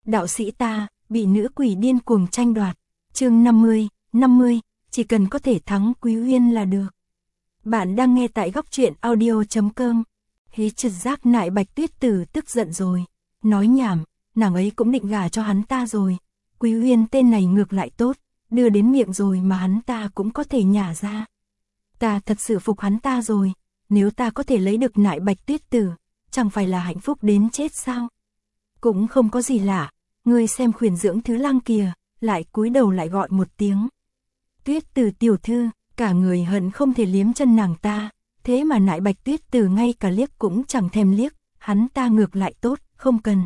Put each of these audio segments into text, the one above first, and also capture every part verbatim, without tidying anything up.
đạo sĩ ta, bị nữ quỷ điên cuồng tranh đoạt. Chương năm mươi, năm mươi, chỉ cần có thể thắng Quý Uyên là được. Bạn đang nghe tại góc truyện audio chấm com. Hí trực giác nại Bạch Tuyết Tử tức giận rồi. Nói nhảm, nàng ấy cũng định gả cho hắn ta rồi. Quý Uyên tên này ngược lại tốt, đưa đến miệng rồi mà hắn ta cũng có thể nhả ra. Ta thật sự phục hắn ta rồi, nếu ta có thể lấy được nại Bạch Tuyết Tử, chẳng phải là hạnh phúc đến chết sao? Cũng không có gì lạ, ngươi xem Khuyển Dưỡng Thứ Lang kìa, lại cúi đầu lại gọi một tiếng. Tuyết Tử tiểu thư, cả người hận không thể liếm chân nàng ta, thế mà nại Bạch Tuyết Tử ngay cả liếc cũng chẳng thèm liếc, hắn ta ngược lại tốt, không cần.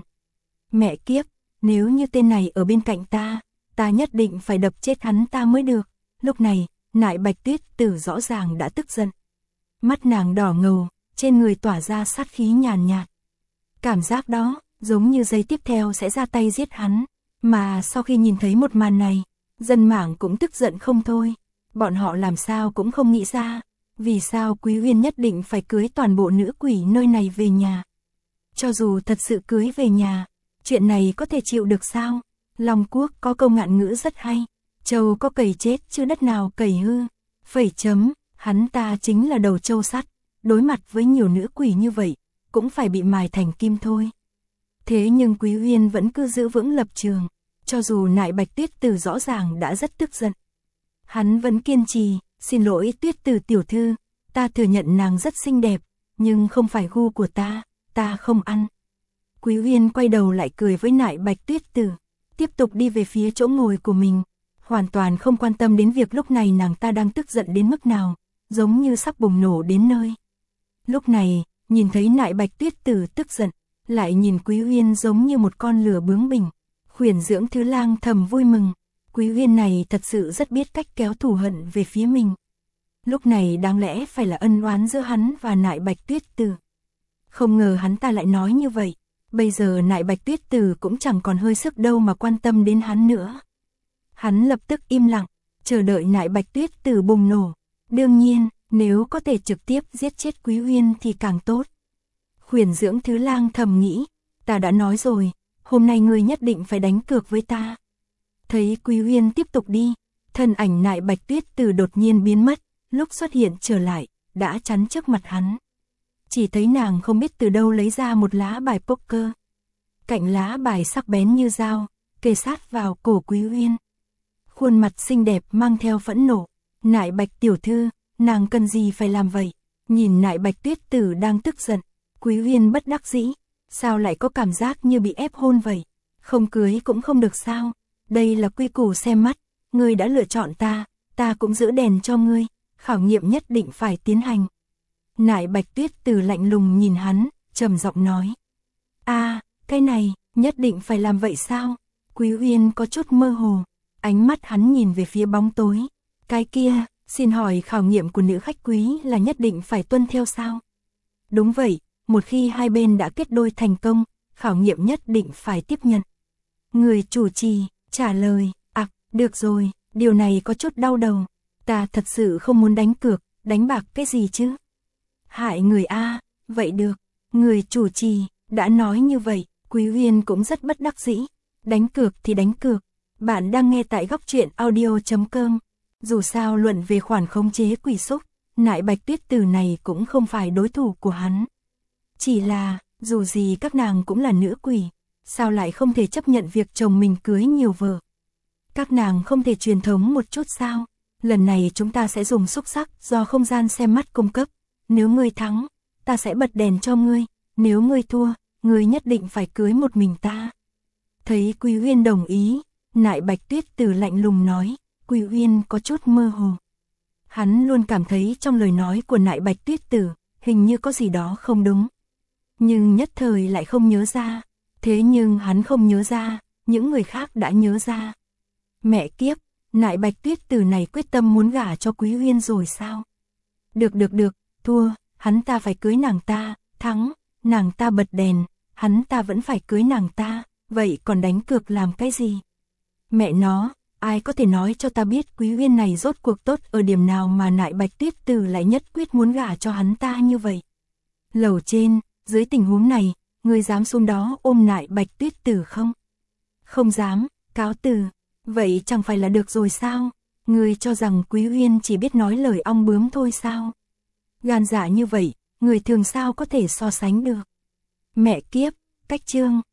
Mẹ kiếp, nếu như tên này ở bên cạnh ta, ta nhất định phải đập chết hắn ta mới được. Lúc này, nại Bạch Tuyết Tử rõ ràng đã tức giận. Mắt nàng đỏ ngầu, trên người tỏa ra sát khí nhàn nhạt. Cảm giác đó, giống như giây tiếp theo sẽ ra tay giết hắn. Mà sau khi nhìn thấy một màn này, dân mạng cũng tức giận không thôi. Bọn họ làm sao cũng không nghĩ ra, vì sao Quý Uyên nhất định phải cưới toàn bộ nữ quỷ nơi này về nhà. Cho dù thật sự cưới về nhà, chuyện này có thể chịu được sao? Long Quốc có câu ngạn ngữ rất hay, trâu có cầy chết chứ đất nào cầy hư. Phẩy chấm, hắn ta chính là đầu trâu sắt, đối mặt với nhiều nữ quỷ như vậy, cũng phải bị mài thành kim thôi. Thế nhưng Quý Uyên vẫn cứ giữ vững lập trường, cho dù nại Bạch Tuyết Tử rõ ràng đã rất tức giận. Hắn vẫn kiên trì, xin lỗi Tuyết Tử tiểu thư, ta thừa nhận nàng rất xinh đẹp, nhưng không phải gu của ta, ta không ăn. Quý Uyên quay đầu lại cười với nại Bạch Tuyết Tử, tiếp tục đi về phía chỗ ngồi của mình, hoàn toàn không quan tâm đến việc lúc này nàng ta đang tức giận đến mức nào, giống như sắp bùng nổ đến nơi. Lúc này, nhìn thấy nại Bạch Tuyết Tử tức giận, lại nhìn Quý Uyên giống như một con lửa bướng bỉnh, Khuyển Dưỡng Thứ Lang thầm vui mừng, Quý Uyên này thật sự rất biết cách kéo thù hận về phía mình. Lúc này đáng lẽ phải là ân oán giữa hắn và nại Bạch Tuyết Tử. Không ngờ hắn ta lại nói như vậy, bây giờ nại Bạch Tuyết Tử cũng chẳng còn hơi sức đâu mà quan tâm đến hắn nữa. Hắn lập tức im lặng, chờ đợi nại Bạch Tuyết Tử bùng nổ. Đương nhiên, nếu có thể trực tiếp giết chết Quý Uyên thì càng tốt. Khuyển Dưỡng Thứ Lang thầm nghĩ, ta đã nói rồi, hôm nay ngươi nhất định phải đánh cược với ta. Thấy Quý Uyên tiếp tục đi, thân ảnh nại Bạch Tuyết Tử đột nhiên biến mất, lúc xuất hiện trở lại, đã chắn trước mặt hắn. Chỉ thấy nàng không biết từ đâu lấy ra một lá bài poker. Cạnh lá bài sắc bén như dao, kề sát vào cổ Quý Uyên. Khuôn mặt xinh đẹp mang theo phẫn nộ, nại Bạch tiểu thư, nàng cần gì phải làm vậy? Nhìn nại Bạch Tuyết Tử đang tức giận, Quý Uyên bất đắc dĩ, sao lại có cảm giác như bị ép hôn vậy? Không cưới cũng không được sao? Đây là quy củ xem mắt, ngươi đã lựa chọn ta, ta cũng giữ đèn cho ngươi, khảo nghiệm nhất định phải tiến hành. Nại Bạch Tuyết Tử lạnh lùng nhìn hắn, trầm giọng nói. A, cái này, nhất định phải làm vậy sao? Quý Uyên có chút mơ hồ, ánh mắt hắn nhìn về phía bóng tối. Cái kia, xin hỏi khảo nghiệm của nữ khách quý là nhất định phải tuân theo sao? Đúng vậy, một khi hai bên đã kết đôi thành công, khảo nghiệm nhất định phải tiếp nhận. Người chủ trì, trả lời, à, được rồi, điều này có chút đau đầu. Ta thật sự không muốn đánh cược, đánh bạc cái gì chứ? Hại người A, vậy được, người chủ trì, đã nói như vậy, Quý Uyên cũng rất bất đắc dĩ. Đánh cược thì đánh cược, bạn đang nghe tại góc truyện audio chấm com. Dù sao luận về khoản khống chế quỷ xúc, nại Bạch Tuyết Tử này cũng không phải đối thủ của hắn. Chỉ là, dù gì các nàng cũng là nữ quỷ, sao lại không thể chấp nhận việc chồng mình cưới nhiều vợ? Các nàng không thể truyền thống một chút sao? Lần này chúng ta sẽ dùng xúc sắc do không gian xem mắt cung cấp. Nếu ngươi thắng, ta sẽ bật đèn cho ngươi. Nếu ngươi thua, ngươi nhất định phải cưới một mình ta. Thấy Quý Uyên đồng ý, nại Bạch Tuyết Tử lạnh lùng nói. Quý Uyên có chút mơ hồ. Hắn luôn cảm thấy trong lời nói của nại Bạch Tuyết Tử, hình như có gì đó không đúng. Nhưng nhất thời lại không nhớ ra. Thế nhưng hắn không nhớ ra, những người khác đã nhớ ra. Mẹ kiếp, nại Bạch Tuyết Tử này quyết tâm muốn gả cho Quý Uyên rồi sao? Được được được, thua, hắn ta phải cưới nàng ta, thắng, nàng ta bật đèn, hắn ta vẫn phải cưới nàng ta, vậy còn đánh cược làm cái gì? Mẹ nó, ai có thể nói cho ta biết Quý Uyên này rốt cuộc tốt ở điểm nào mà nại Bạch Tuyết Tử lại nhất quyết muốn gả cho hắn ta như vậy? Lầu trên, dưới tình huống này, ngươi dám xuống đó ôm nại Bạch Tuyết Tử không? Không dám, cáo từ. Vậy chẳng phải là được rồi sao? Ngươi cho rằng Quý Uyên chỉ biết nói lời ong bướm thôi sao? Gan dạ như vậy, người thường sao có thể so sánh được? Mẹ kiếp, Cách Trương,